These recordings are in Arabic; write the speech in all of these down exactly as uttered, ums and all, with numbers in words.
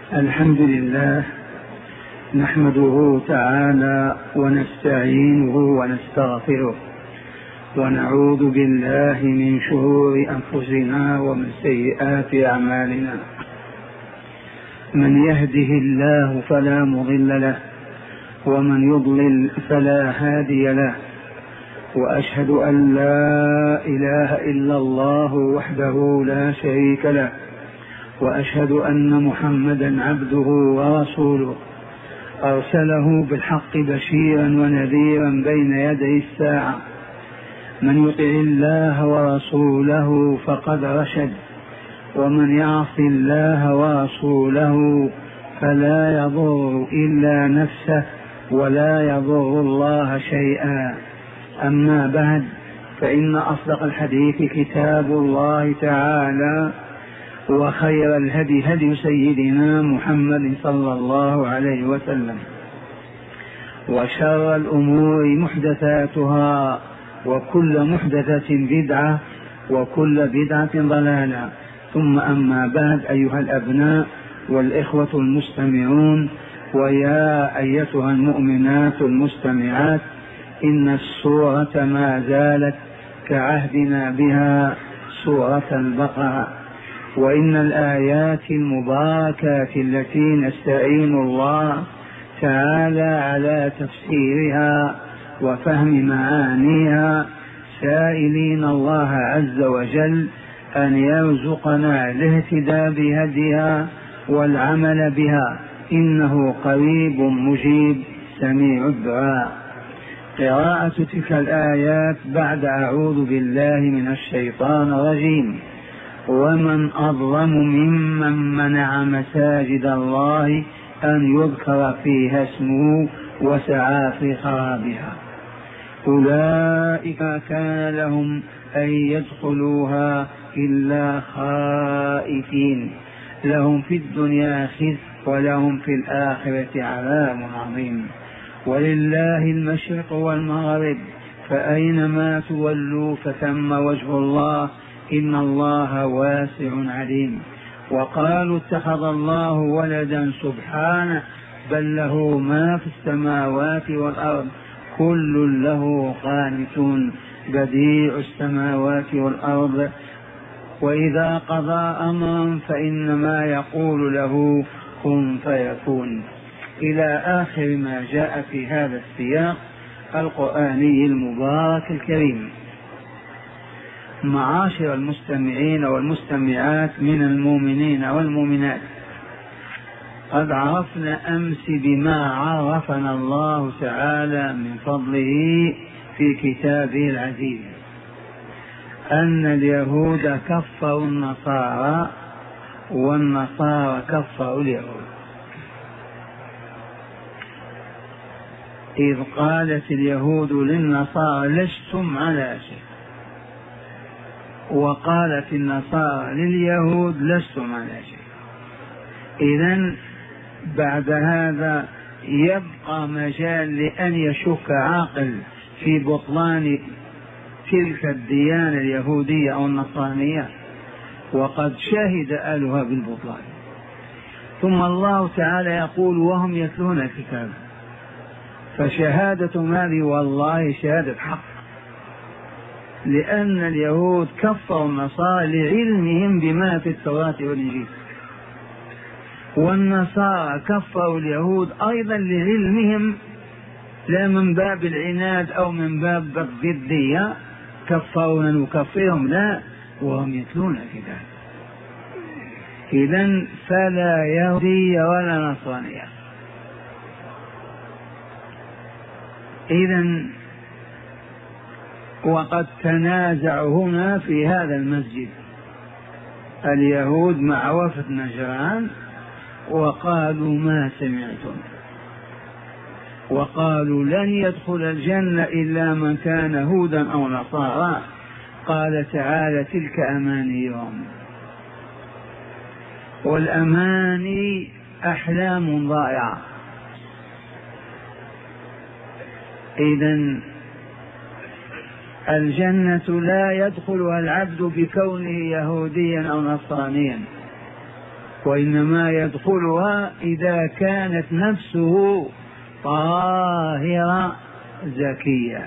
الحمد لله نحمده تعالى ونستعينه ونستغفره ونعوذ بالله من شرور أنفسنا ومن سيئات أعمالنا. من يهده الله فلا مضل له ومن يضلل فلا هادي له، وأشهد أن لا إله إلا الله وحده لا شريك له، وأشهد أن محمدا عبده ورسوله أرسله بالحق بشيرا ونذيرا بين يدي الساعة. من يطع الله ورسوله فقد رشد، ومن يعص الله ورسوله فلا يضر إلا نفسه ولا يضر الله شيئا. أما بعد، فإن أصدق الحديث كتاب الله تعالى، وخير الهدي هدي سيدنا محمد صلى الله عليه وسلم، وشر الأمور محدثاتها، وكل محدثة بدعة، وكل بدعة ضلالة. ثم أما بعد، أيها الأبناء والإخوة المستمعون، ويا أيتها المؤمنات المستمعات، إن السورة ما زالت كعهدنا بها سورة البقرة، وإن الآيات المباركات التي نستعين الله تعالى على تفسيرها وفهم معانيها، سائلين الله عز وجل أن يرزقنا الاهتداء بهديها والعمل بها، إنه قريب مجيب سميع الدعاء. قراءة تلك الآيات بعد أعوذ بالله من الشيطان الرجيم: ومن أظلم ممن منع مساجد الله أن يذكر فيها اسمه وسعى في خرابها، أولئك كان لهم أن يدخلوها إلا خائفين، لهم في الدنيا خزي ولهم في الآخرة عذاب عظيم. ولله المشرق والمغرب، فأينما تولوا فثم وجه الله، إن الله واسع عليم. وقالوا اتخذ الله ولدا سبحانه، بل له ما في السماوات والأرض، كل له قانتون، بديع السماوات والأرض، وإذا قضى أمرا فإنما يقول له كن فيكون، إلى آخر ما جاء في هذا السياق القرآني المبارك الكريم. معاشر المستمعين والمستمعات من المؤمنين والمؤمنات، قد عرفنا أمس بما عرفنا الله تعالى من فضله في كتابه العزيز أن اليهود كفروا النصارى والنصارى كفروا اليهود، إذ قالت اليهود للنصارى لستم على شيء، وقالت النصارى لليهود لستم على شيء. إذن بعد هذا يبقى مجال لأن يشك عاقل في بطلان تلك الديانة اليهودية أو النصرانية، وقد شهد أهلها بالبطلان. ثم الله تعالى يقول وهم يتلون الكتاب، فشهادة هذه والله شهادة حق، لأن اليهود كفروا النصارى لعلمهم بما في التوراة والإنجيل، والنصارى كفروا اليهود أيضا لعلمهم، لا من باب العناد أو من باب الضدية كفروا نكفرهم، لا، وهم يتلون الكتاب. إذن فلا يهودية ولا نصرانية. إذن وقد تنازعوا هنا في هذا المسجد اليهود مع وفد نجران، وقالوا ما سمعتم، وقالوا لن يدخل الجنة إلا من كان هودا أو نصارى. قال تعالى تلك أمانيهم، والأماني أحلام ضائعة. إذن الجنة لا يدخلها العبد بكونه يهوديا أو نصرانيا، وإنما يدخلها إذا كانت نفسه طاهرة زكية،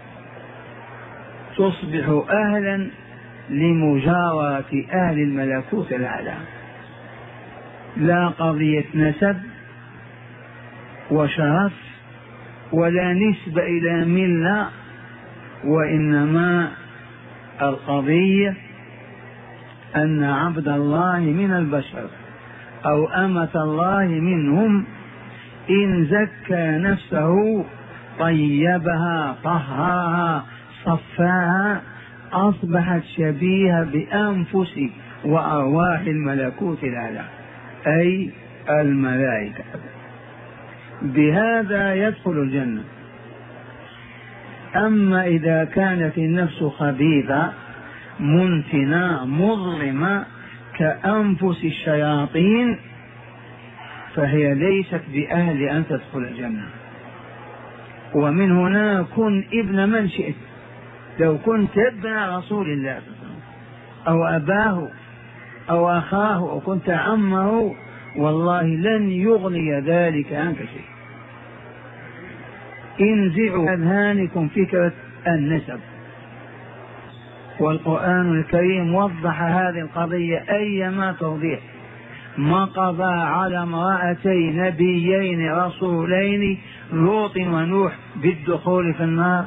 تصبح أهلا لمجاورة أهل الملكوت الأعلى. لا قضية نسب وشرف ولا نسبة إلى ملة، وإنما القضية أن عبد الله من البشر أو أمة الله منهم إن زكى نفسه طيبها طهرها صفاها أصبحت شبيهة بأنفس وأرواح الملكوت الأعلى أي الملائكة، بهذا يدخل الجنة. أما إذا كانت النفس خبيثة منتنة مظلمة كأنفس الشياطين فهي ليست بأهل أن تدخل الجنة. ومن هنا كن ابن من شئت، لو كنت ابن رسول الله أو أباه أو أخاه أو كنت عمه والله لن يغني ذلك عنك شيء. انزعوا أذهانكم فكرة النسب، والقرآن الكريم وضح هذه القضية أيما توضيح. ما قضى على امرأتي نبيين رسولين لوط ونوح بالدخول في النار؟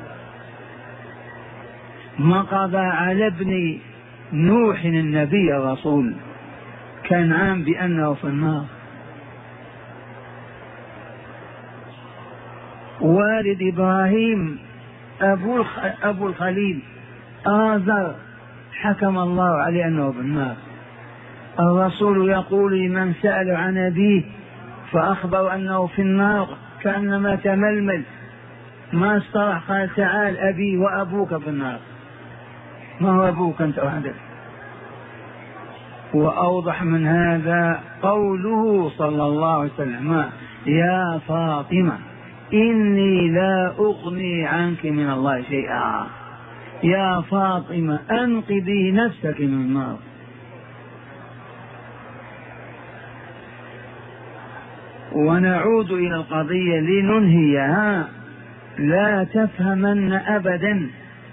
ما قضى على ابن نوح النبي الرسول كنعان بأنه في النار؟ والد إبراهيم أبو أبو الخليل آزر حكم الله عليه أنه في النار. الرسول يقول لمن سأل عن أبيه فأخبر أنه في النار كأنما تململ ما استرح، قال تعال أبي وأبوك في النار. ما هو أبوك أنت وحدك؟ وأوضح من هذا قوله صلى الله عليه وسلم يا فاطمة إني لا أغني عنك من الله شيئا، يا فاطمة أنقذي نفسك من النار. ونعود إلى القضية لننهيها. لا تفهمن أبدا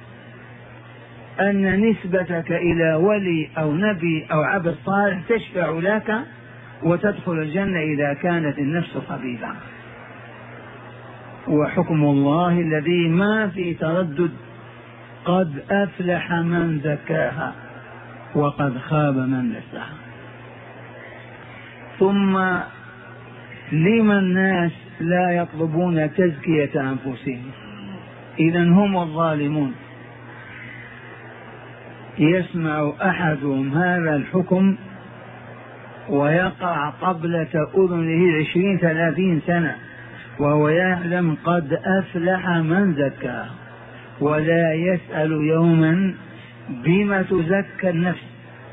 أن نسبتك إلى ولي أو نبي أو عبد صالح تشفع لك وتدخل الجنة إذا كانت النفس خبيثة. وحكم الله الذي ما في تردد قد أفلح من زكاها وقد خاب من دساها. ثم لما الناس لا يطلبون تزكية أنفسهم؟ إذن هم الظالمون. يسمع أحدهم هذا الحكم ويقع قبلة أذنه عشرين ثلاثين سنة وهو يعلم قد أفلح من زكاه، ولا يسأل يوما بما تزكى النفس،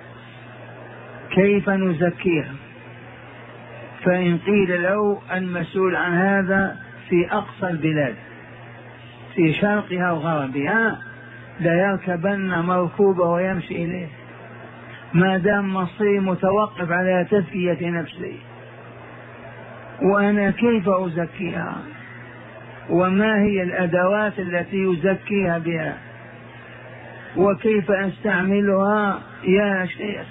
كيف نزكيها؟ فإن قيل له المسؤول عن هذا في أقصى البلاد في شرقها وغربها لا يركبن مركوبة ويمشي إليه ما دام مصيري متوقف على تزكية نفسي. وأنا كيف أزكيها؟ وما هي الأدوات التي يزكيها بها؟ وكيف أستعملها يا شيخ؟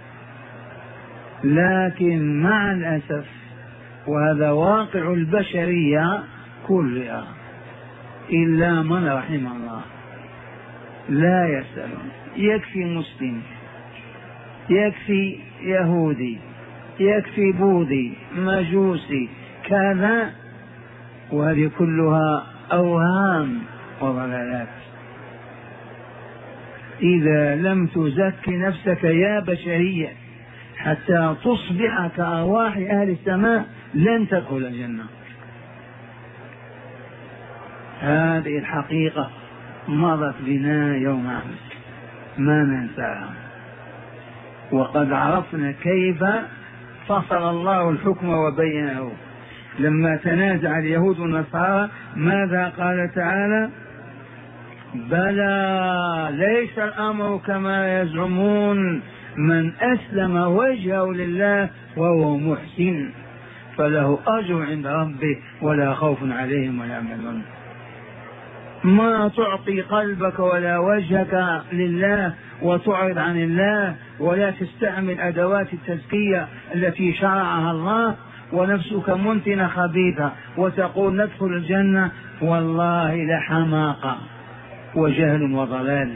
لكن مع الأسف وهذا واقع البشرية كلها إلا من رحم الله لا يسألون. يكفي مسلم، يكفي يهودي، يكفي بوذي مجوسي كذا، وهذه كلها أوهام وضلالات. إذا لم تزكي نفسك يا بشرية حتى تصبح كأرواح أهل السماء لن تدخل الجنة. هذه الحقيقة مضت بنا يوم أمس ما ننساها. وقد عرفنا كيف فصل الله الحكم وبينه لما تنازع اليهود والنصارى. ماذا قال تعالى؟ بلى ليس الأمر كما يزعمون من أسلم وجهه لله وهو محسن فله أجر عند ربه ولا خوف عليهم ولا يحزنون. ما تعطي قلبك ولا وجهك لله وتعرض عن الله ولا تستعمل أدوات التزكية التي شرعها الله ونفسك منتنة خبيثة وتقول ندخل الجنة، والله لحماقة وجهل وضلال.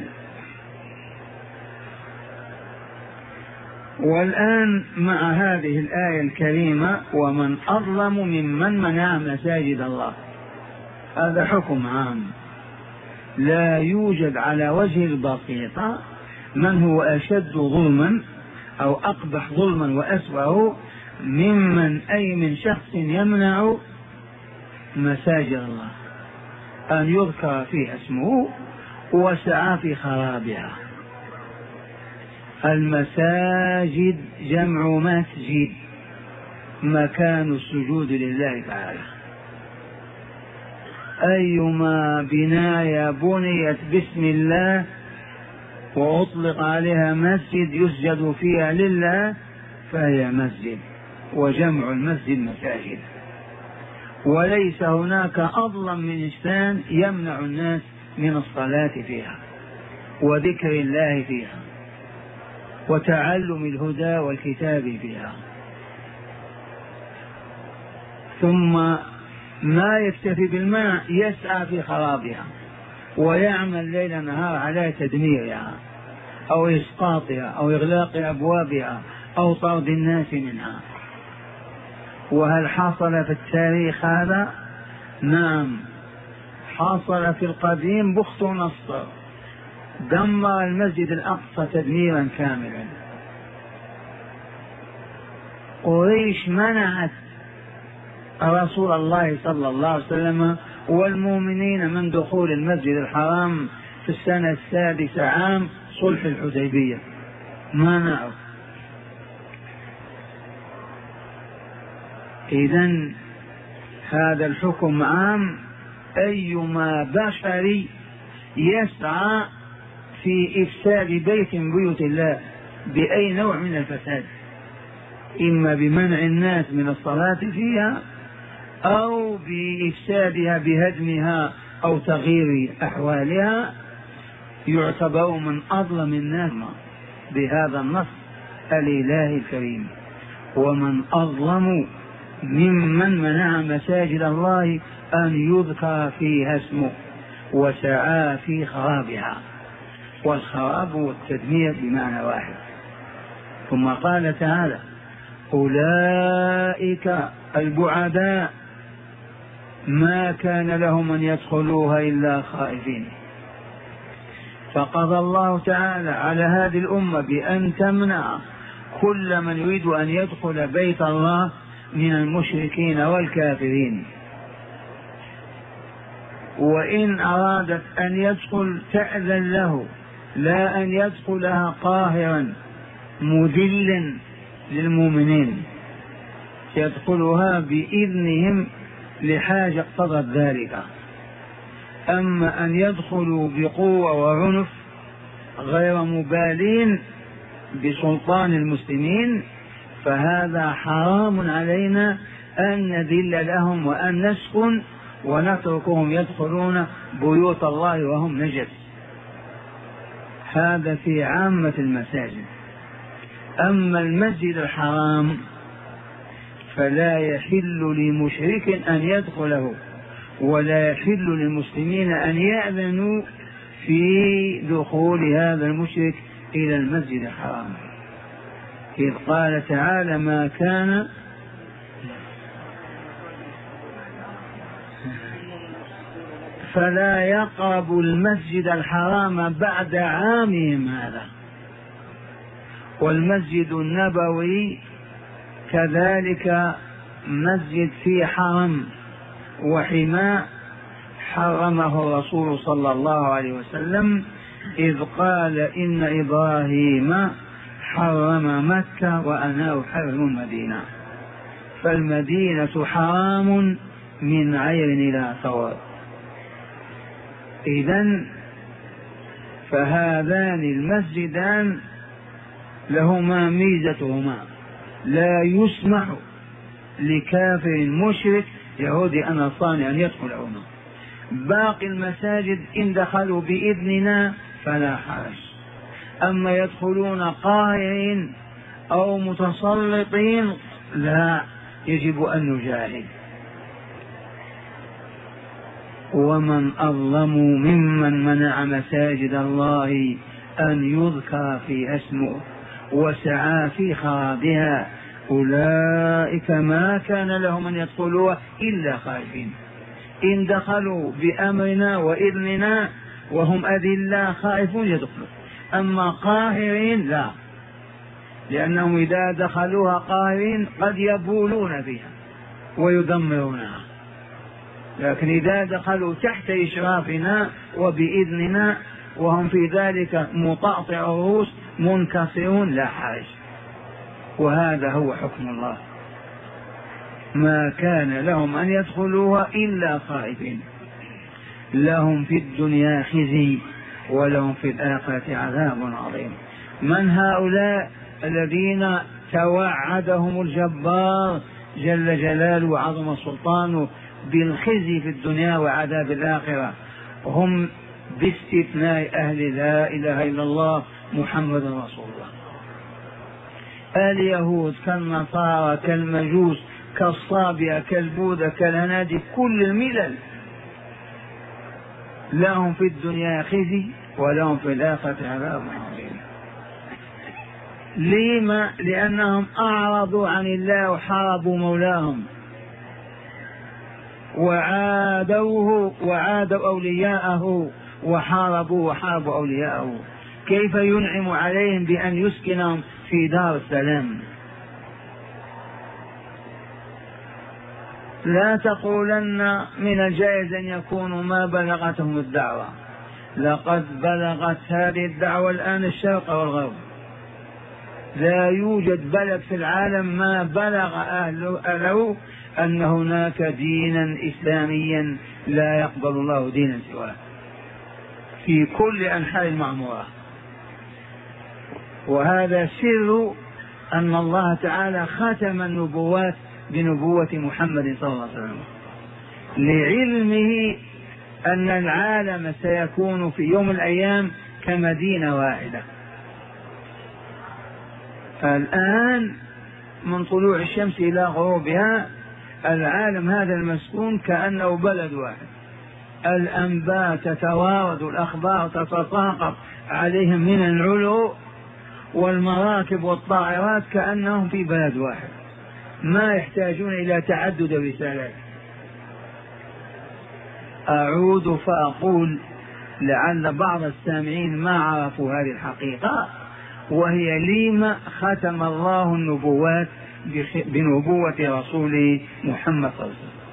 والآن مع هذه الآية الكريمة ومن أظلم ممن منع مساجد الله، هذا حكم عام، لا يوجد على وجه البسيطة من هو أشد ظلما أو أقبح ظلما وأسوأ ممن أي من شخص يمنع مساجد الله أن يذكر فيها اسمه وسعى في خرابها. المساجد جمع مسجد، مكان السجود لله تعالى. أيما بناية بنيت باسم الله وأطلق عليها مسجد يسجد فيها لله فهي مسجد، وجمع المسجد مساجد. وليس هناك أظلم من إنسان يمنع الناس من الصلاة فيها وذكر الله فيها وتعلم الهدى والكتاب فيها. ثم ما يكتفي بالمنع، يسعى في خرابها ويعمل ليل نهار على تدميرها أو إسقاطها أو إغلاق أبوابها أو طرد الناس منها. وهل حصل في التاريخ هذا؟ نعم، حصل في القديم. بخت نصر دمر المسجد الأقصى تدميرا كاملا. قريش منعت رسول الله صلى الله عليه وسلم والمؤمنين من دخول المسجد الحرام في السنة السادسة عام صلح الحديبية، منعوا. إذن هذا الحكم عام، أيما بشري يسعى في إفساد بيت من بيوت الله بأي نوع من الفساد، إما بمنع الناس من الصلاة فيها أو بإفسادها بهدمها أو تغيير أحوالها، يعتبر من أظلم الناس بهذا النص الإلهي الكريم. ومن أظلم ممن منع مساجد الله أن يذكر فيها اسمه وسعى في خرابها، والخراب والتدمير بمعنى واحد. ثم قال تعالى: أولئك البعداء ما كان لهم أن يدخلوها إلا خائفين. فقضى الله تعالى على هذه الأمة بأن تمنع كل من يريد أن يدخل بيت الله من المشركين والكافرين، وإن أرادت أن يدخل تأذن له، لا أن يدخلها قاهرا مذلا للمؤمنين، يدخلها بإذنهم لحاجة اقتضت ذلك. أما أن يدخلوا بقوة وعنف غير مبالين بسلطان المسلمين فهذا حرام علينا أن نذل لهم وأن نسكن ونتركهم يدخلون بيوت الله وهم نجس. هذا في عامة المساجد. أما المسجد الحرام فلا يحل لمشرك أن يدخله، ولا يحل للمسلمين أن يأذنوا في دخول هذا المشرك إلى المسجد الحرام، إذ قال تعالى: ما كان فلا يقربوا المسجد الحرام بعد عامهم هذا. والمسجد النبوي كذلك مسجد في حرم وحماء حرمه الرسول صلى الله عليه وسلم، إذ قال: إن إبراهيم حرم مكة وأنا أحرم المدينة. فالمدينة حرام من عير إلى ثور. إذن فهذان المسجدان لهما ميزتهما، لا يسمح لكافر مشرك يهودي أو نصراني أن يدخلهما. باقي المساجد إن دخلوا بإذننا فلا حرج، أما يدخلون قاهرين أو متسلطين لا، يجب أن نجاهد. ومن أظلم ممن منع مساجد الله أن يذكر فيها اسمه وسعى في خرابها، أولئك ما كان لهم أن يدخلوها إلا خائفين. إن دخلوا بأمرنا وإذننا وهم أذلاء خائفون يدخلوا، أما قاهرين لا، لأنهم إذا دخلوها قاهرين قد يبولون فيها ويدمرونها، لكن إذا دخلوا تحت إشرافنا وبإذننا وهم في ذلك مطاطئ الرؤوس منكسرون لا حرج. وهذا هو حكم الله، ما كان لهم أن يدخلوها إلا خائفين، لهم في الدنيا خزي ولهم في الآخرة عذاب عظيم. من هؤلاء الذين توعدهم الجبار جل جلاله وعظم سلطانه بالخزي في الدنيا وعذاب الآخرة؟ هم باستثناء أهل لا إله إلا الله محمد رسول الله. اليهود كالنصارى كالمجوس كالصابئة كالبوذا كالهنادي كل الملل لهم في الدنيا خزي ولهم في الآخرة عذاب عظيم. لما؟ لأنهم أعرضوا عن الله وحاربوا مولاهم وعادوه وعادوا أولياءه وحاربوا وحاربوا أولياءه. كيف ينعم عليهم بأن يسكنهم في دار السلام؟ لا تقولن من الجائز أن يكونوا ما بلغتهم الدعوة، لقد بلغت هذه الدعوة الآن الشرق والغرب، لا يوجد بلد في العالم ما بلغ أهله أن هناك دينا إسلاميا لا يقبل الله دينا سواه في كل أنحاء المعمورة. وهذا سر أن الله تعالى ختم النبوات بنبوة محمد صلى الله عليه وسلم، لعلمه أن العالم سيكون في يوم من الأيام كمدينة واحدة. فالآن من طلوع الشمس إلى غروبها العالم هذا المسكون كأنه بلد واحد، الأنباء تتوارد، الأخبار تتساقط عليهم من العلو، والمراكب والطائرات كأنهم في بلد واحد، ما يحتاجون إلى تعدد الرسالات. أعود فأقول لعل بعض السامعين ما عرفوا هذه الحقيقة، وهي لما ختم الله النبوات بنبوة رسوله محمد صلى الله عليه وسلم.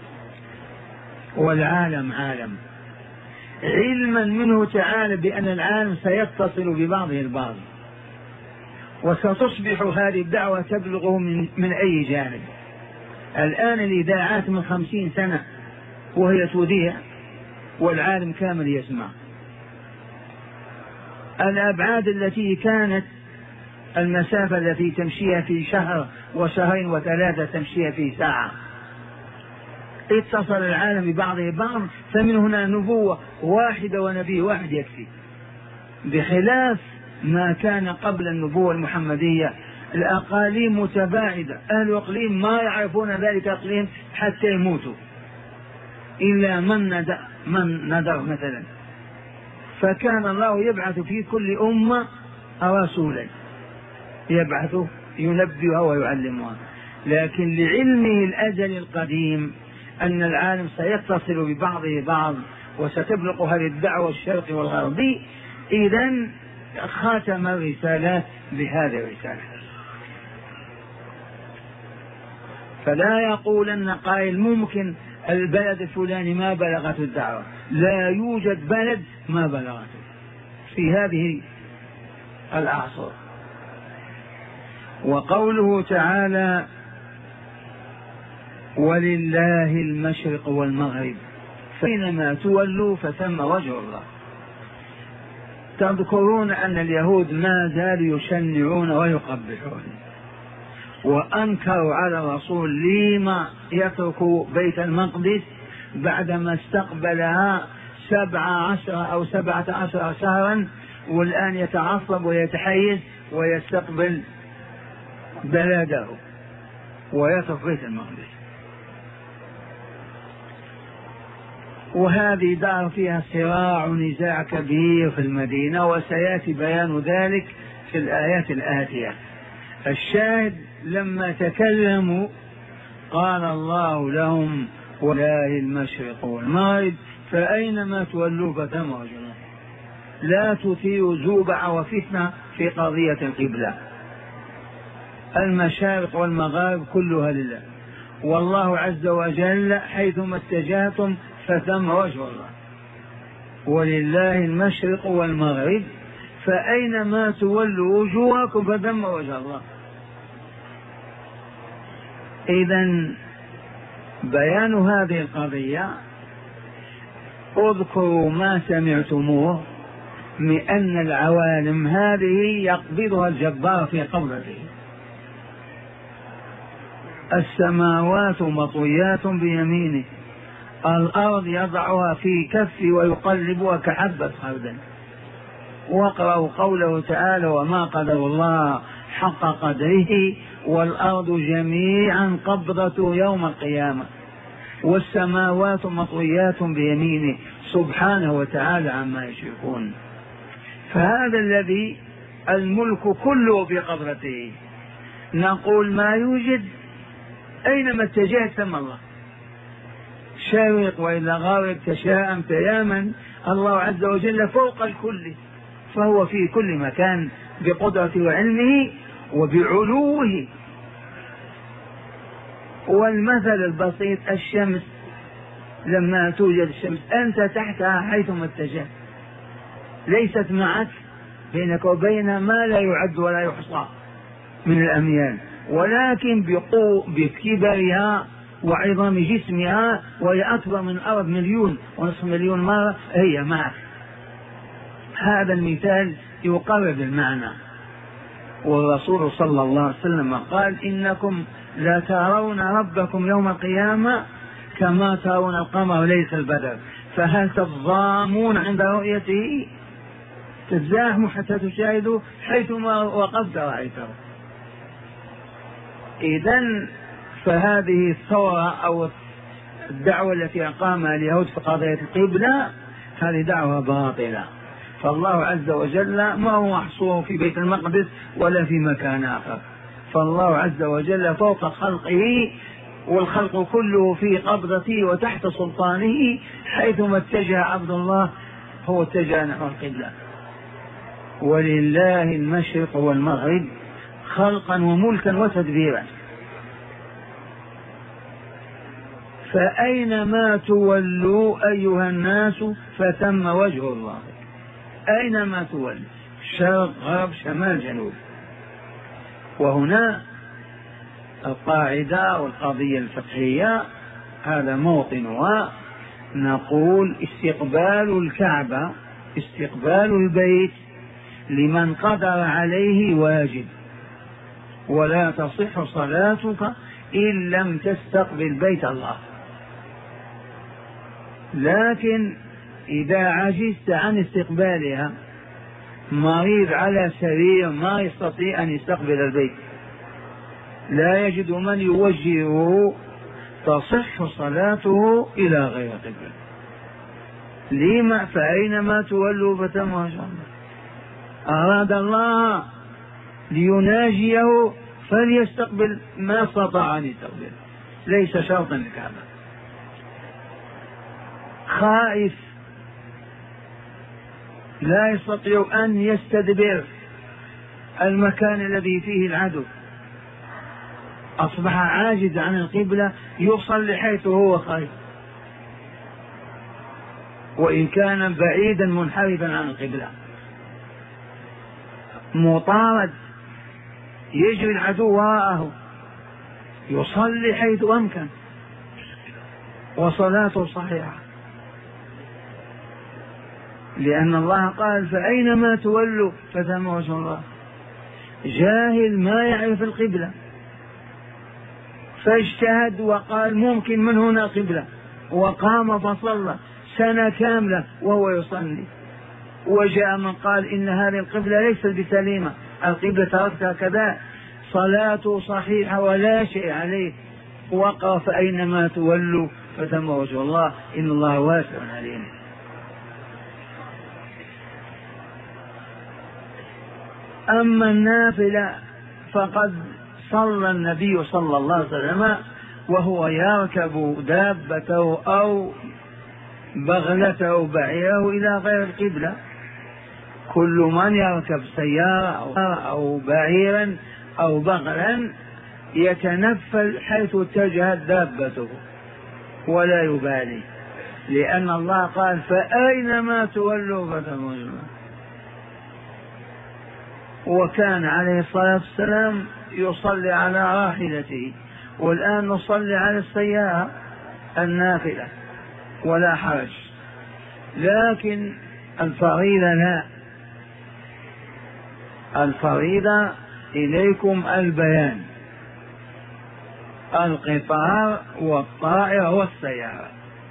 والعالم عالم، علما منه تعالى بأن العالم سيتصل ببعضه البعض، وستصبح هذه الدعوة تبلغه من, من أي جانب. الآن الإذاعات من خمسين سنة وهي تذيع والعالم كامل يسمع. الأبعاد التي كانت المسافة التي تمشيها في شهر وشهرين وثلاثة تمشيها في ساعة، اتصل العالم ببعضه بعض، فمن هنا نبوة واحدة ونبي واحد يكفي، بخلاف ما كان قبل النبوة المحمدية. الأقاليم متباعدة، أهل الإقليم ما يعرفون ذلك الإقليم حتى يموتوا إلا من ندر, من ندر مثلا، فكان الله يبعث في كل أمة رسولا يبعث ينبئها ويعلمها. لكن لعلمه الأزل القديم أن العالم سيتصل ببعضه بعض وستبلغ هذه الدعوة الشرقي والغربي، إذن خاتم الرسالات بهذه الرسالة. فلا يقولن قائل ممكن البلد الفلاني ما بلغت الدعوة، لا يوجد بلد ما بلغته في هذه الأعصار. وقوله تعالى ولله المشرق والمغرب فإنما تولوا فثم وجه الله. تذكرون أن اليهود ما زالوا يشنعون ويقبحون، وأنكروا على الرسول لما يترك بيت المقدس بعدما استقبلها سبع عشر أو سبعة عشر شهرا، والآن يتعصب ويتحيز ويستقبل بلده ويترك بيت المقدس. وهذه دار فيها صراع ونزاع كبير في المدينة، وسيأتي بيان ذلك في الآيات الآتية. الشاهد لما تكلموا قال الله لهم ولله المشرق والمغرب فأينما تولوا فثم وجه الله. لا تثيروا زوبع وفتنة في قضية القبلة، المشارق والمغارب كلها لله، والله عز وجل حيثما اتجهتم فثم وجه الله، ولله المشرق والمغرب فأينما تولوا وجوهكم فثم وجه الله. إذن بيان هذه القضية اذكروا ما سمعتموه من أن العوالم هذه يقبضها الجبار في قبضته، السماوات مطويات بيمينه، الأرض يضعها في كفه ويقلبها كحبة خردل. واقرأوا قوله تعالى وما قدر الله حق قدره والأرض جميعا قبضته يوم القيامة والسماوات مطويات بيمينه سبحانه وتعالى عما يشركون. فهذا الذي الملك كله بقبضته. نقول ما يوجد أينما اتجهت ثم الله، شارق وإلا غارب تشاءم تياما، الله عز وجل فوق الكل، فهو في كل مكان بقدرته وعلمه وبعلوه. والمثل البسيط الشمس لما توجد الشمس أنت تحتها حيثما اتجهت، ليست معك، بينك وبينها ما لا يعد ولا يحصى من الأميال، ولكن بقوة بكبرها وعظم جسمها وهي أكبر من الأرض مليون ونصف مليون مرة هي معك. هذا المثال يقرب المعنى. والرسول صلى الله عليه وسلم قال إنكم لا ترون ربكم يوم القيامة كما ترون القمر ليس البدر، فهل تضامون عند رؤيته؟ تزاحموا حتى تشاهدوا حيثما وقفت رأيته. إذن فهذه الثورة أو الدعوة التي أقامها اليهود في قضية القبلة هذه دعوة باطلة، فالله عز وجل ما هو محصور في بيت المقدس ولا في مكان آخر، فالله عز وجل فوق خلقه والخلق كله في قبضته وتحت سلطانه، حيثما اتجه عبد الله هو اتجه نحو القبلة. ولله المشرق والمغرب خلقا وملكا وتدبيرا، فأينما تولوا أيها الناس فثم وجه الله. أينما تولوا، شرق غرب شمال جنوب. وهنا القاعدة والقضية الفقهية هذا موطنها، نقول استقبال الكعبة استقبال البيت لمن قدر عليه واجب، ولا تصح صلاتك إن لم تستقبل بيت الله. لكن إذا عجزت عن استقبالها، مريض على سرير ما يستطيع أن يستقبل البيت، لا يجد من يوجهه، تصح صلاته إلى غير قبلة. لما؟ فأينما تولوا فثم وجه الله. أراد الله ليناجيه فليستقبل ما استطاع أن يستقبل، ليس شرطا للكعبة. خائف لا يستطيع أن يستدبر المكان الذي فيه العدو، أصبح عاجز عن القبلة، يصلي حيث هو خائف وإن كان بعيدا منحرفا عن القبلة، مطارد يجري العدو وراءه، يصلي حيث أمكن وصلاته صحيحة. لأن الله قال فأينما تولوا فثم وجه الله. جاهل ما يعرف القبلة فاجتهد وقال ممكن من هنا قبلة، وقام فصلى سنة كاملة وهو يصلي، وجاء من قال إن هذه القبلة ليست بسليمة، القبلة تركتها كذا، صلاته صحيحة ولا شيء عليه، وقف أينما تولوا فثم وجه الله إن الله واسع عليم. أما النافلة فقد صلى النبي صلى الله عليه وسلم وهو يركب دابته أو بغلته أو بعيره إلى غير القبلة. كل من يركب سيارة أو بعيرا أو بغلا يتنفل حيث اتجهت دابته ولا يبالي، لأن الله قال فأينما تولوا فثم وجه الله. وكان عليه الصلاة والسلام يصلي على راحلته، والآن نصلي على السيارة النافلة ولا حرج، لكن الفريضة لا، الفريضة إليكم البيان، القطار والطائرة والسيارة.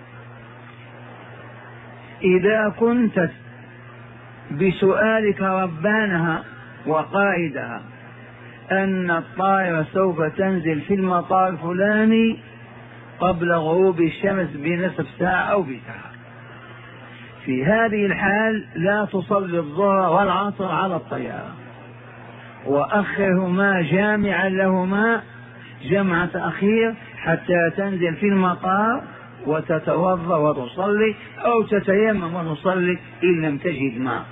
إذا كنت بسؤالك ربانها وقائدها أن الطائرة سوف تنزل في المطار الفلاني قبل غروب الشمس بنصف ساعة أو بساعة، في هذه الحال لا تصلي الظهر والعصر على الطيارة، وأخرهما جامعا لهما جمع تأخير حتى تنزل في المطار وتتوضأ وتصلي، أو تتيمم وتصلي إن لم تجد ماء.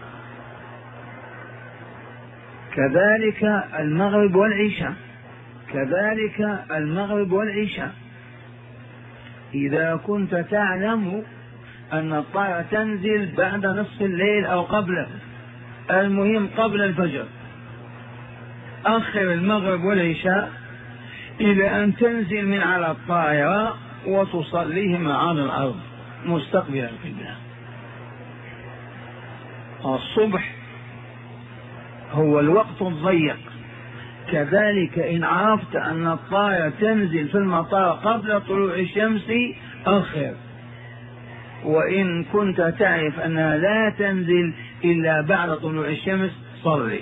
كذلك المغرب والعشاء، كذلك المغرب والعشاء إذا كنت تعلم أن الطائرة تنزل بعد نصف الليل أو قبله، المهم قبل الفجر، أخر المغرب والعشاء إلى أن تنزل من على الطائرة وتصليهما على الأرض مستقبل القبلة. الصبح هو الوقت الضيق، كذلك إن عرفت أن الطائرة تنزل في المطار قبل طلوع الشمس أخر، وإن كنت تعرف أنها لا تنزل إلا بعد طلوع الشمس صلي.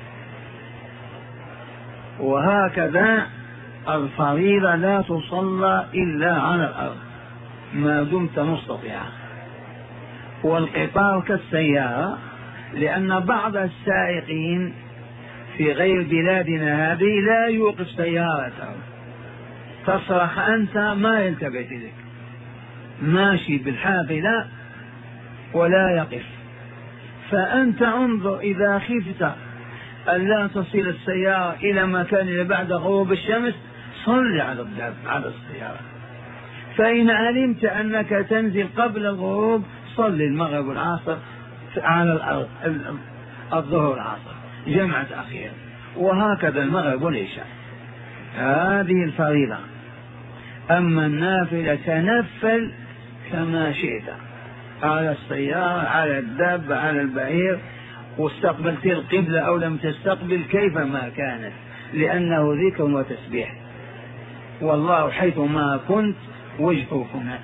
وهكذا الفريضة لا تصلى إلا على الأرض ما دمت مستطيعا، والقطار كالسيارة، لأن بعض السائقين في غير بلادنا هذه لا يوقف سيارته، تصرخ أنت ما ينتبه إليك، ماشي بالحافلة ولا يقف، فأنت انظر إذا خفت أن لا تصل السيارة إلى مكان بعد غروب الشمس صل على الدابة على السيارة، فإن علمت أنك تنزل قبل الغروب صل المغرب والعصر على الأرض، الظهر والعصر جمع تأخير، وهكذا المغرب والعشاء. هذه الفريضة. أما النافلة تنفل كما شئت على السيارة، على الدابة، على البعير، واستقبلت القبلة أو لم تستقبل كيفما كانت، لأنه ذكر وتسبيح، والله حيثما كنت وجهه هناك.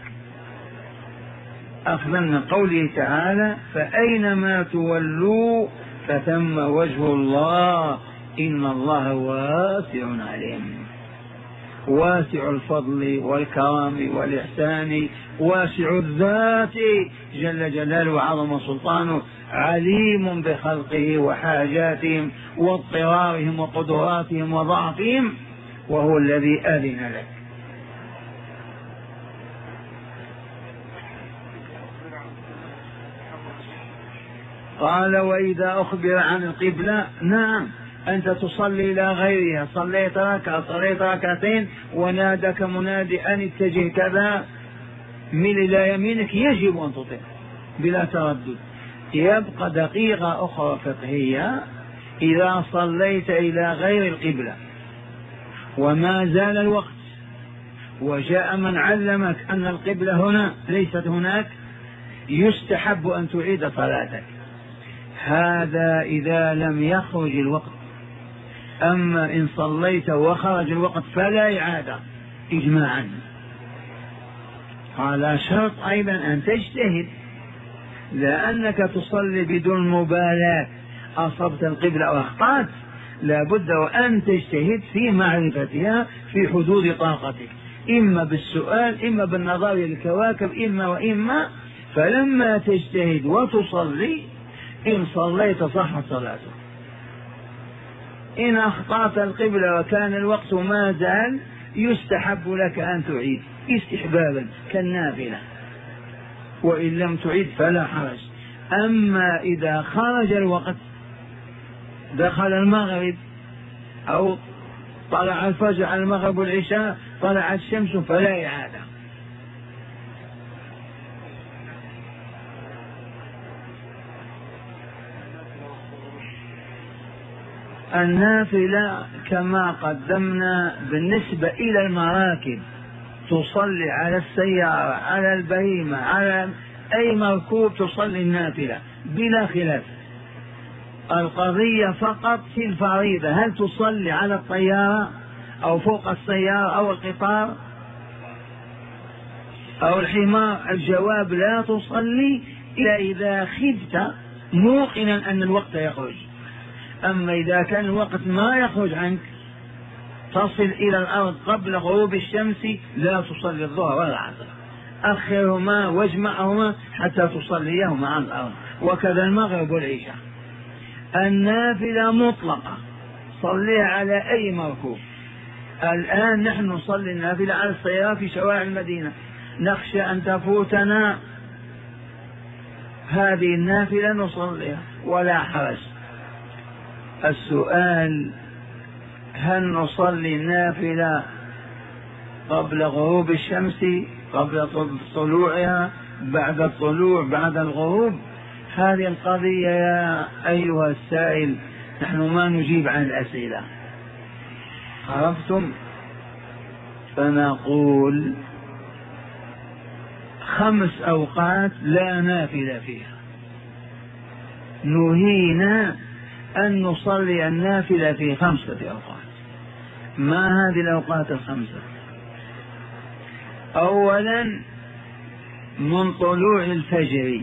أخذا من قوله تعالى فأينما تولوا فثم وجه الله إن الله واسع عليم، واسع الفضل والكرم والإحسان، واسع الذات جل جلاله وعظم سلطانه، عليم بخلقه وحاجاتهم واضطرارهم وقدراتهم وضعفهم، وهو الذي أذن لك. قال وإذا أخبر عن القبلة نعم، أنت تصلي إلى غيرها، صليت ركعة صليت ركعتين ونادك منادي أن اتجه كذا مل إلى يمينك، يجب أن تطيع بلا تردد. يبقى دقيقة أخرى فقهية، إذا صليت إلى غير القبلة وما زال الوقت وجاء من علمك أن القبلة هنا ليست هناك، يستحب أن تعيد صلاتك. هذا إذا لم يخرج الوقت. أما إن صليت وخرج الوقت فلا إعادة إجماعا. على شرط أيضا أن تجتهد، لأنك تصلي بدون مبالاة، أصبت القبلة أو أخطأت لابد وأن تجتهد في معرفتها في حدود طاقتك، إما بالسؤال إما بالنظر إلى الكواكب إما وإما. فلما تجتهد وتصلي إن صليت صحت صلاتك. إن أخطأت القبلة وكان الوقت ما زال يستحب لك أن تعيد استحبابا كالنافلة، وإن لم تعيد فلا حرج. أما إذا خرج الوقت، دخل المغرب أو طلع الفجر على المغرب والعشاء طلعت الشمس فلا إعادة. النافلة كما قدمنا بالنسبة إلى المراكب تصلي على السيارة على البهيمة على أي مركوب تصلي النافلة بلا خلاف. القضية فقط في الفريضة، هل تصلي على الطيارة أو فوق السيارة أو القطار أو الحمار؟ الجواب لا تصلي إلا إذا خفت موقنا أن الوقت يخرج. أما إذا كان الوقت ما يخرج عنك تصل إلى الأرض قبل غروب الشمس لا تصلي الظهر ولا العصر، أخرهما واجمعهما حتى تصليهما على الأرض، وكذا المغرب والعشاء. النافلة مطلقة صليها على أي مركوب. الآن نحن نصلي النافلة على السيارة في شوارع المدينة، نخشى أن تفوتنا هذه النافلة نصليها ولا حرج. السؤال: هل نصلي النافلة قبل غروب الشمس، قبل طلوعها، بعد الطلوع، بعد الغروب؟ هذه القضية يا أيها السائل نحن ما نجيب عن الأسئلة، عرفتم؟ فنقول خمس أوقات لا نافلة فيها، نهينا أن نصلي النافلة في خمسة أوقات. ما هذه الأوقات الخمسة؟ أولا من طلوع الفجر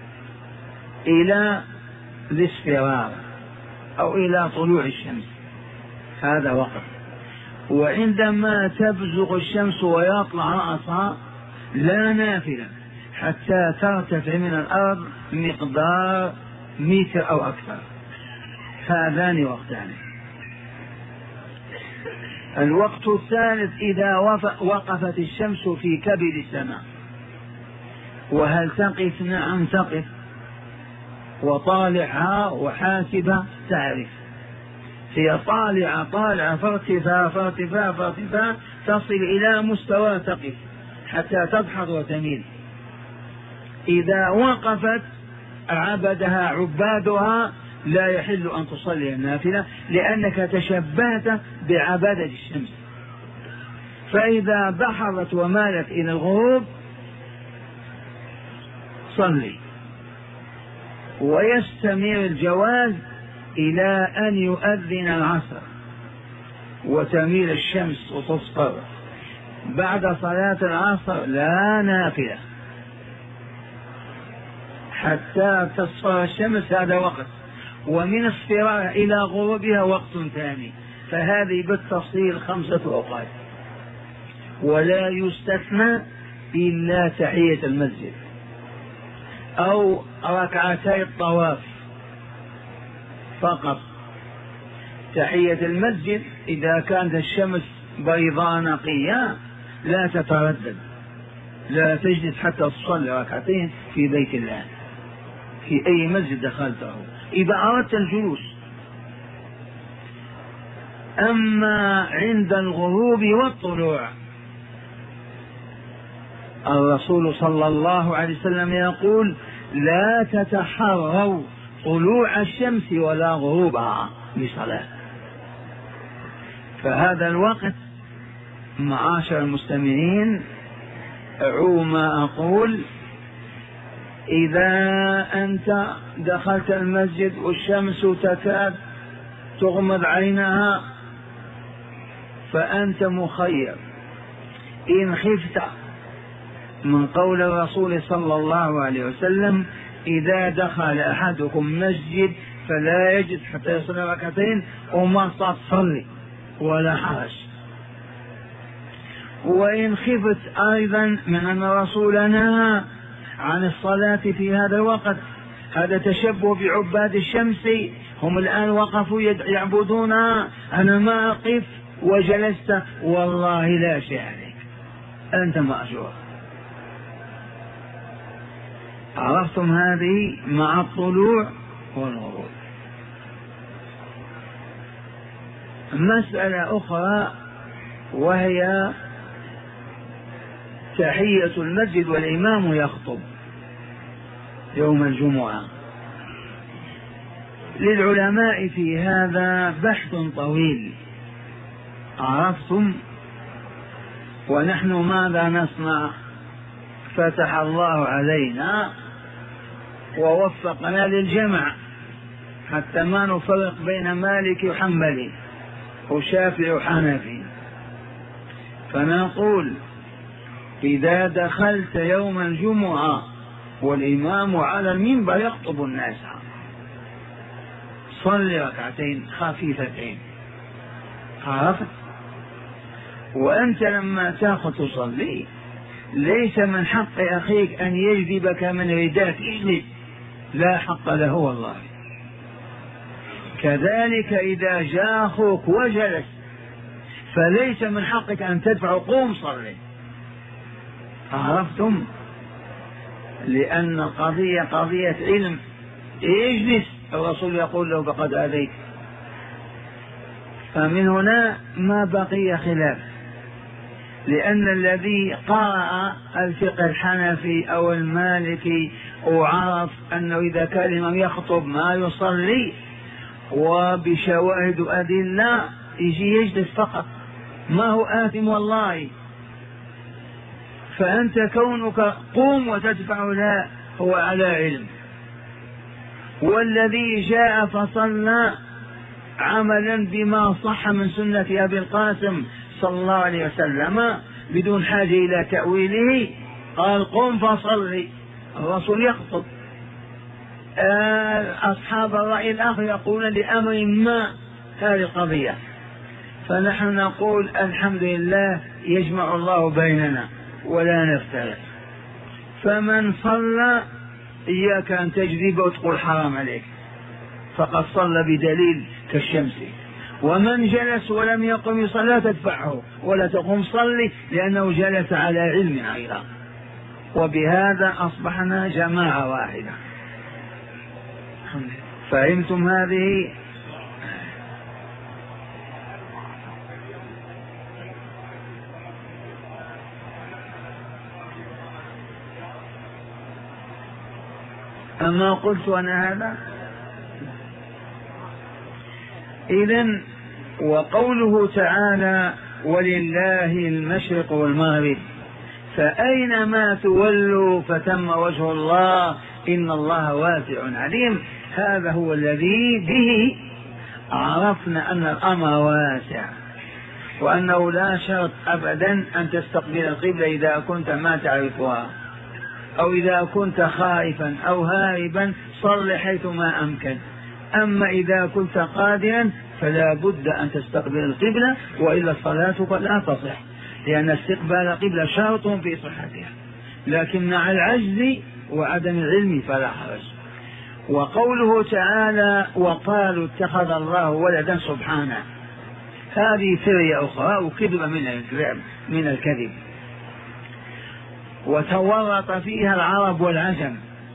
إلى الاصفرار أو إلى طلوع الشمس، هذا وقت. وعندما تبزغ الشمس ويطلع رأسها لا نافلة حتى ترتفع من الأرض مقدار متر أو أكثر، هذان وقتان. الوقت الثالث إذا وقفت الشمس في كبد السماء. وهل تقف؟ نعم تقف، وطالعها وحاسبها تعرف، هي طالعة طالعة فارتفاع فارتفاع فارتفاع تصل إلى مستوى تقف حتى تدحض وتميل. إذا وقفت عبدها عبادها لا يحل أن تصلي النافلة، لأنك تشبهت بعبادة الشمس. فإذا دحضت ومالت إلى الغروب صلي. ويستمر الجواز إلى أن يؤذن العصر وتميل الشمس وتصفر. بعد صلاة العصر لا نافلة حتى تصفر الشمس، هذا وقت. ومن اصفرارها إلى غروبها وقت ثاني. فهذه بالتفصيل خمسة أوقات. ولا يستثنى إلا تحية المسجد أو ركعتي الطواف فقط. تحية المسجد إذا كانت الشمس بيضاء نقية لا تتردد، لا تجلس حتى تصلي ركعتين في بيت الله في أي مسجد دخلته إذا أردت الجلوس. أما عند الغروب والطلوع الرسول صلى الله عليه وسلم يقول: لا تتحروا طلوع الشمس ولا غروبها لصلاة. فهذا الوقت معاشر المستمعين، أعو ما أقول، إذا أنت دخلت المسجد والشمس تكاد تغمض عينها فأنت مخير. إن خفت من قول الرسول صلى الله عليه وسلم إذا دخل أحدكم مسجد فلا يجد حتى يصلي ركعتين وما تصلي ولا حرج. وإن خفت أيضا من أن الرسول نهى عن الصلاة في هذا الوقت، هذا تشبه بعباد الشمس، هم الآن وقفوا يعبدونها، أنا ما أقف وجلست والله لا شيء عليك، أنت مأجور. عرفتم هذه مع الطلوع والغروب. مسألة أخرى وهي تحية المسجد والإمام يخطب يوم الجمعة. للعلماء في هذا بحث طويل، عرفتم؟ ونحن ماذا نصنع؟ فتح الله علينا ووفقنا للجمع حتى ما نفرق بين مالك وحنبلي وشافعي وحنفي، فنقول إذا دخلت يوم الجمعة والإمام على المنبر يخطب الناس صل ركعتين خفيفتين، عرفت؟ وأنت لما تأخذ تصلي ليس من حق أخيك أن يجذبك من رداك اجلس، لا حق له والله. كذلك إذا جاء أخوك وجلس فليس من حقك أن تدفع قوم صلي، عرفتم؟ لأن القضية قضية علم، اجلس، الرسول يقول له فقد آذيت. فمن هنا ما بقي خلاف، لأن الذي قرأ الفقه الحنفي أو المالكي وعرف أنه إذا كان الإمام يخطب ما يصلي وبشواهد أدلة يجي يجلس فقط، ما هو آثم والله. فأنت كونك قوم وتدفع لا هو على علم، والذي جاء فصلى عملا بما صح من سنة أبي القاسم صلى الله عليه وسلم بدون حاجة إلى تأويله قال قم فصلي، الرسول يخطب. أصحاب الرأي الآخر يقولون لأمر ما هذه القضية، فنحن نقول الحمد لله يجمع الله بيننا ولا نفترق. فمن صلى إياك أن تجذب وتقول حرام عليك، فقد صلى بدليل كالشمس. ومن جلس ولم يقم يصلي لا تدفعه ولا تقوم صلي، لأنه جلس على علم أيضا. وبهذا أصبحنا جماعة واحدة. فهمتم هذه؟ أما قلت أنا هذا. إذن وقوله تعالى ولله المشرق والمغرب فأينما تولوا فتم وجه الله إن الله واسع عليم، هذا هو الذي به عرفنا أن الأمر واسع، وأنه لا شرط أبدا أن تستقبل القبلة إذا كنت ما تعرفها، أو إذا كنت خائفا أو هاربا صل حيثما أمكن. أما إذا كنت قادرا فلا بد أن تستقبل القبلة، وإلا صلاتك لا تصح، لأن استقبال القبلة شرط في صحتها، لكن مع العجز وعدم العلم فلا حرج. وقوله تعالى وقالوا اتخذ الله ولدا سبحانه، هذه فرية أخرى وكذب من الكذب من الكذب وتورط فيها العرب والعجم.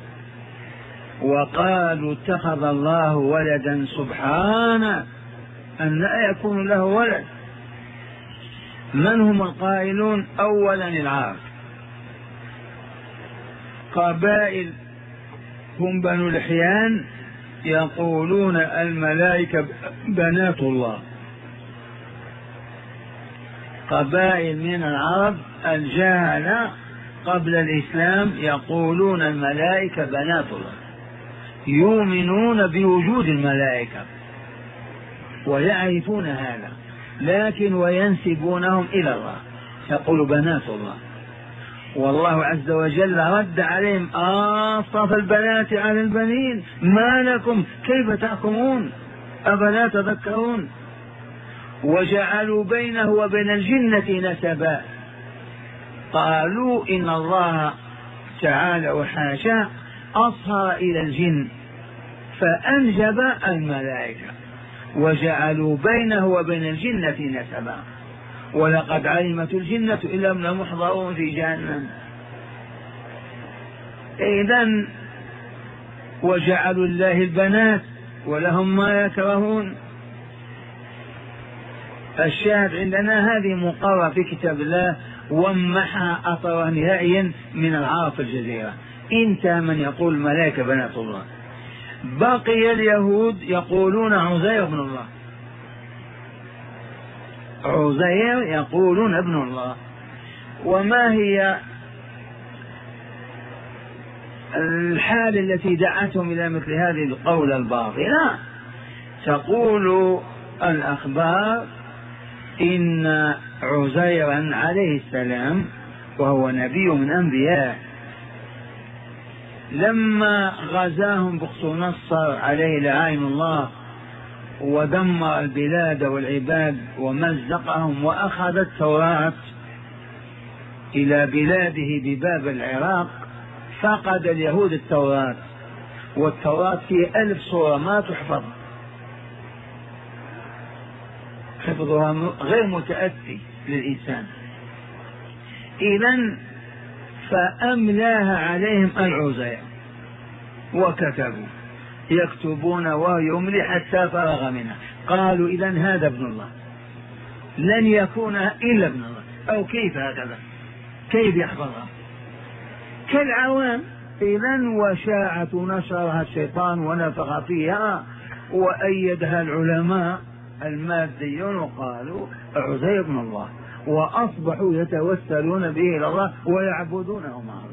وقالوا اتخذ الله ولدا سبحانه أن لا يكون له ولد. من هم القائلون؟ أولا العرب، قبائل هم بنو الحيان يقولون الملائكة بنات الله. قبائل من العرب الجهلة قبل الإسلام يقولون الملائكة بنات الله، يؤمنون بوجود الملائكة ويعرفون هذا، لكن وينسبونهم إلى الله، يقول بنات الله. والله عز وجل رد عليهم: أصطفى البنات على البنين ما لكم كيف تحكمون أفلا تذكرون. وجعلوا بينه وبين الجنة نسبا، قالوا إن الله تعالى وحاشا أصهر إلى الجن فأنجب الملائكة، وجعلوا بينه وبين الجنة نسبا، ولقد علمت الجنة إلا من المحضرون في جهنم. إذن وجعلوا الله البنات ولهم ما يكرهون. الشاهد عندنا هذه مقررة في كتاب الله، ومحى أثرها نهائيا من العرب في الجزيرة. انتهى من يقول الملائكة بنات الله. بقي اليهود يقولون عزير ابن الله، عزير يقولون ابن الله. وما هي الحال التي دعتهم إلى مثل هذه القول الباطلة؟ تقول الأخبار إن عزيرا عليه السلام وهو نبي من أنبياء لما غزاهم بختنصر عليه لعين الله ودمر البلاد والعباد ومزقهم وأخذ التوراة إلى بلاده بباب العراق، فقد اليهود التوراة، والتوراة في ألف سورة ما تحفظ، حفظها غير متأتي للإنسان. إذن فأملاها عليهم العزير وكتبوا، يكتبون ويملي حتى فرغ منها. قالوا إذن هذا ابن الله، لن يكون إلا ابن الله. أو كيف هكذا؟ كيف يحفظها كالعوام؟ إذن وشاعت نشرها الشيطان ونفخ فيها وأيدها العلماء الماديون وقالوا عزير ابن الله، وأصبحوا يتوسلون به إلى الله ويعبدونه معه.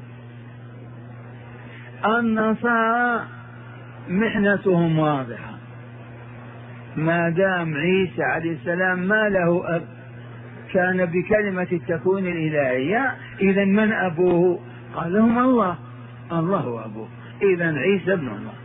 النصارى محنتهم واضحة، ما دام عيسى عليه السلام ما له أب، كان بكلمة التكوين الإلهية، إذن من أبوه؟ قال لهم الله، الله هو أبوه، إذن عيسى ابن الله.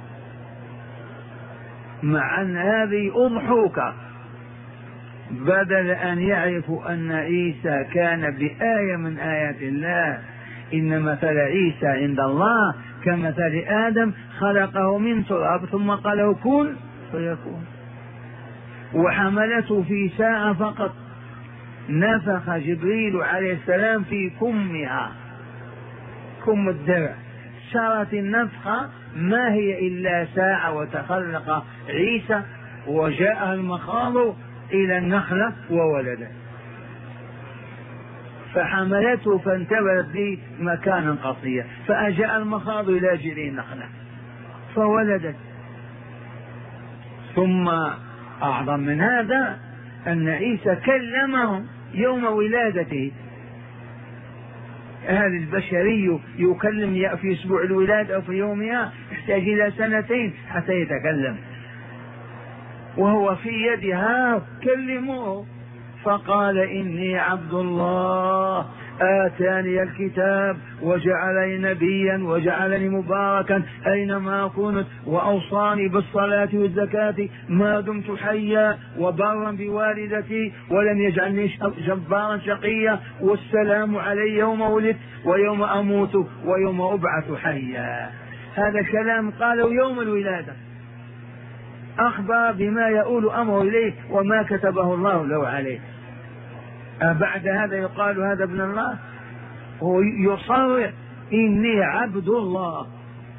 مع أن هذه أضحوكة، بدل أن يعرفوا أن عيسى كان بآية من آيات الله، إن مثل عيسى عند الله كمثل آدم خلقه من تراب ثم قال له كن فيكون، وحملته في ساعة فقط، نفخ جبريل عليه السلام في كمها، كم الدرع، سرت النفخة ما هي إلا ساعة وتخلق عيسى، وجاء المخاض إلى النخلة وولدت، فحملته فانتبذت به مكانا قصيا، فأجاء المخاض إلى جذع النخلة فولدت. ثم أعظم من هذا أن عيسى كلمهم يوم ولادته. هذا البشري يكلم في أسبوع الولادة أو في يومها يحتاج إلى سنتين حتى يتكلم، وهو في يدها كلموه، فقال إني عبد الله آتاني الكتاب وجعلني نبيا وجعلني مباركا أينما كنت وأوصاني بالصلاة والزكاة ما دمت حيا وبرا بوالدتي ولم يجعلني جبارا شقيا والسلام علي يوم ولدت ويوم أموت ويوم أبعث حيا. هذا كلام قاله يوم الولادة، أخبر بما يؤول أمره إليه وما كتبه الله له عليه. بعد هذا يقال هذا ابن الله؟ هو يصرح إني عبد الله.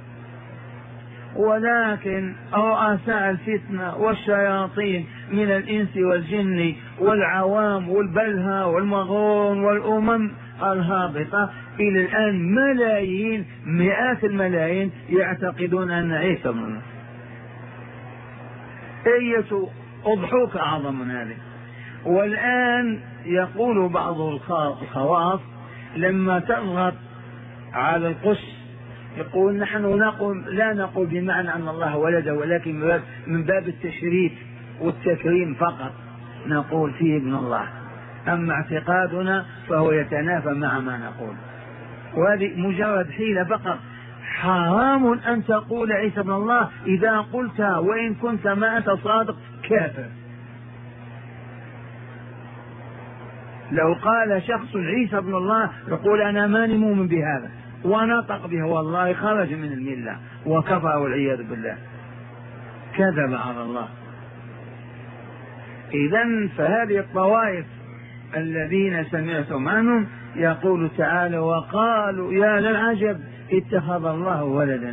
ولكن رؤساء الفتنة والشياطين من الإنس والجن والعوام والبلهى والمغون والأمم الهابطة إلى الآن ملايين مئات الملايين يعتقدون أن عيسى ابن الله. أية أضحوك أعظم من هذه. والآن يقول بعض الخواص لما تضغط على القس يقول نحن نقول لا نقول بمعنى أن الله ولد، ولكن من باب التشريف والتكريم فقط نقول فيه ابن الله، أما اعتقادنا فهو يتنافى مع ما نقول، وهذه مجرد حيلة فقط. حرام أن تقول عيسى ابن الله، إذا قلت وإن كنت ما أنت صادق كافر. لو قال شخص عيسى ابن الله يقول أنا ماني مؤمن بهذا ونطق به، والله خرج من الملة وكفر والعياذ بالله، كذب على الله. إذن فهذه الطوائف الذين سمعتم عنهم يقول تعالى وقالوا يا للعجب اتخذ الله ولدا،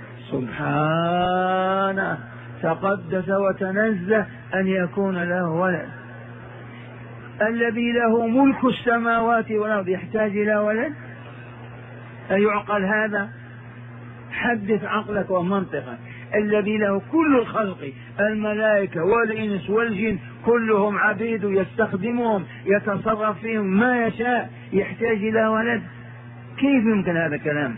سبحانه تقدس وتنزه أن يكون له ولد. الذي له ملك السماوات والأرض يحتاج إلى ولد؟ أيعقل هذا؟ حدث عقلك ومنطقك. الذي له كل الخلق، الملائكة والإنس والجن كلهم عبيد يستخدمهم يتصرف فيهم ما يشاء، يحتاج إلى ولد؟ كيف يمكن هذا الكلام؟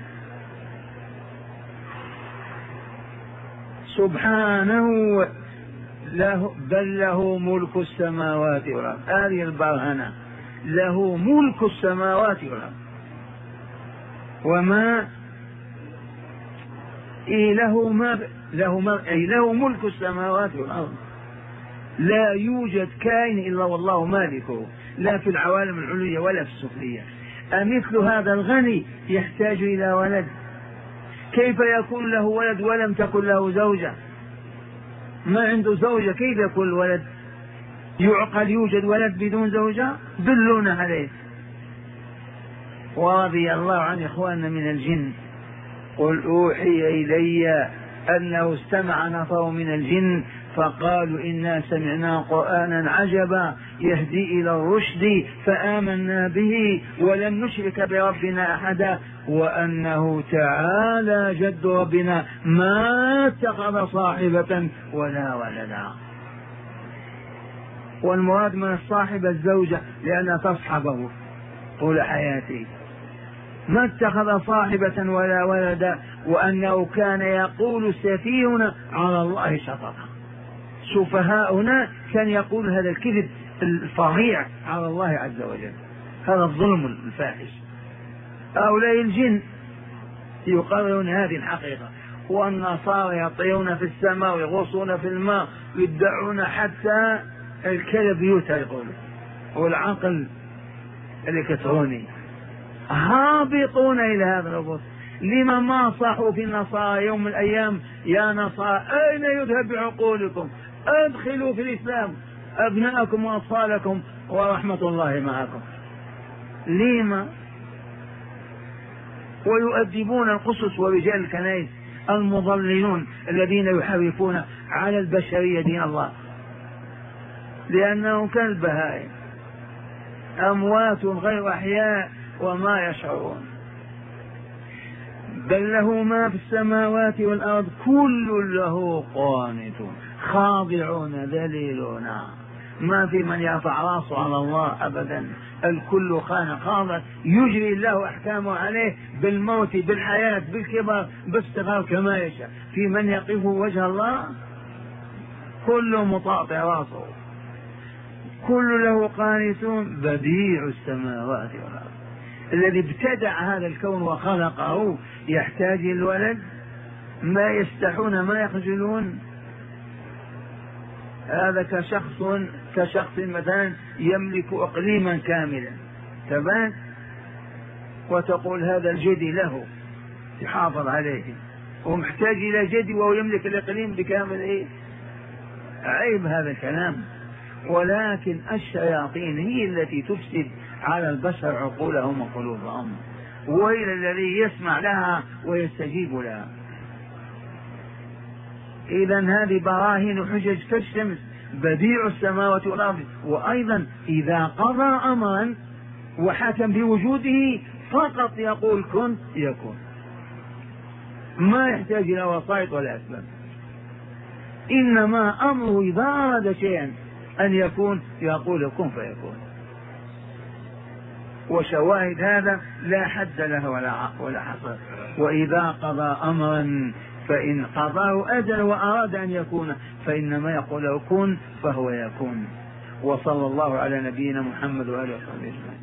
سبحانه له بل له ملك السماوات والأرض. هذه البرهنة، له ملك السماوات والأرض وما إيه له ما له ما أي له ملك السماوات والأرض، لا يوجد كائن إلا والله مالكه، لا في العوالم العليا ولا في السفلية. أمثل هذا الغني يحتاج إلى ولد؟ كيف يكون له ولد ولم تكن له زوجة؟ ما عنده زوجة كيف يكون ولد؟ يعقل يوجد ولد بدون زوجة؟ دلونا عليه. ورضي الله عن إخواننا من الجن قل أوحي إلي أنه استمع نفر من الجن فقالوا إنا سمعنا قرآنا عجبا يهدي إلى الرشد فآمنا به ولن نشرك بربنا أحدا وأنه تعالى جد ربنا ما اتخذ صاحبة ولا ولدا. والمراد من الصاحبة الزوجة لأنها تصحبه طول حياته، ما اتخذ صاحبة ولا ولدا، وأنه كان يقول سفيهنا على الله شططا. سفهاؤنا كان يقول هذا الكذب الفظيع على الله عز وجل، هذا الظلم الفاحش. هؤلاء الجن يقررون هذه الحقيقة، والنصارى يطيرون في السماء ويغوصون في الماء ويدعون حتى الكلب يوتى يقول، والعقل الإلكتروني، هابطون إلى هذا الغوص. لما ما صحوا في النصارى يوم من الأيام يا نصارى أين يذهب بعقولكم؟ أدخلوا في الإسلام أبناءكم وأطفالكم ورحمة الله معكم. لما؟ ويؤدبون القسس ورجال الكنائس المضللون الذين يحرفون على البشرية دين الله، لأنهم كالبهائم أموات غير أحياء وما يشعرون. بل له ما في السماوات والأرض كل له قانتون خاضعون ذليلون، ما في من يرفع راسه على الله أبدا، الكل خان خاضع يجري الله أحكامه عليه بالموت بالحياة بالكبر باستغفار كما يشاء. في من يقف وجه الله كل مطاطع راسه، كل له قانتون بديع السماوات والأرض. الذي ابتدع هذا الكون وخلقه يحتاج الولد؟ ما يستحون ما يخجلون. هذا كشخص كشخص مثلا يملك اقليما كاملا تمام، وتقول هذا الجدي له يحافظ عليه ومحتاج الى جدي وهو يملك الاقليم بكامل. ايه عيب هذا الكلام. ولكن الشياطين هي التي تفسد على البشر عقولهم وقلوبهم، وإلى الذي يسمع لها ويستجيب لها. إذن هذه براهين حجج كالشمس بديع السماوات والأرض. وأيضا إذا قضى أمرا وحكم بوجوده فقط يقول كن يكون، ما يحتاج إلى وسائط ولا أسباب، إنما أمره إذا أراد شيئا أن يكون يقول كن فيكون. وشواهد هذا لا حد له ولا ولا حصر. وإذا قضى أمرا فإن قضاه أجل وأراد أن يكون فإنما يقول له كن فهو يكون. وصلى الله على نبينا محمد وآله وصحبه وسلم.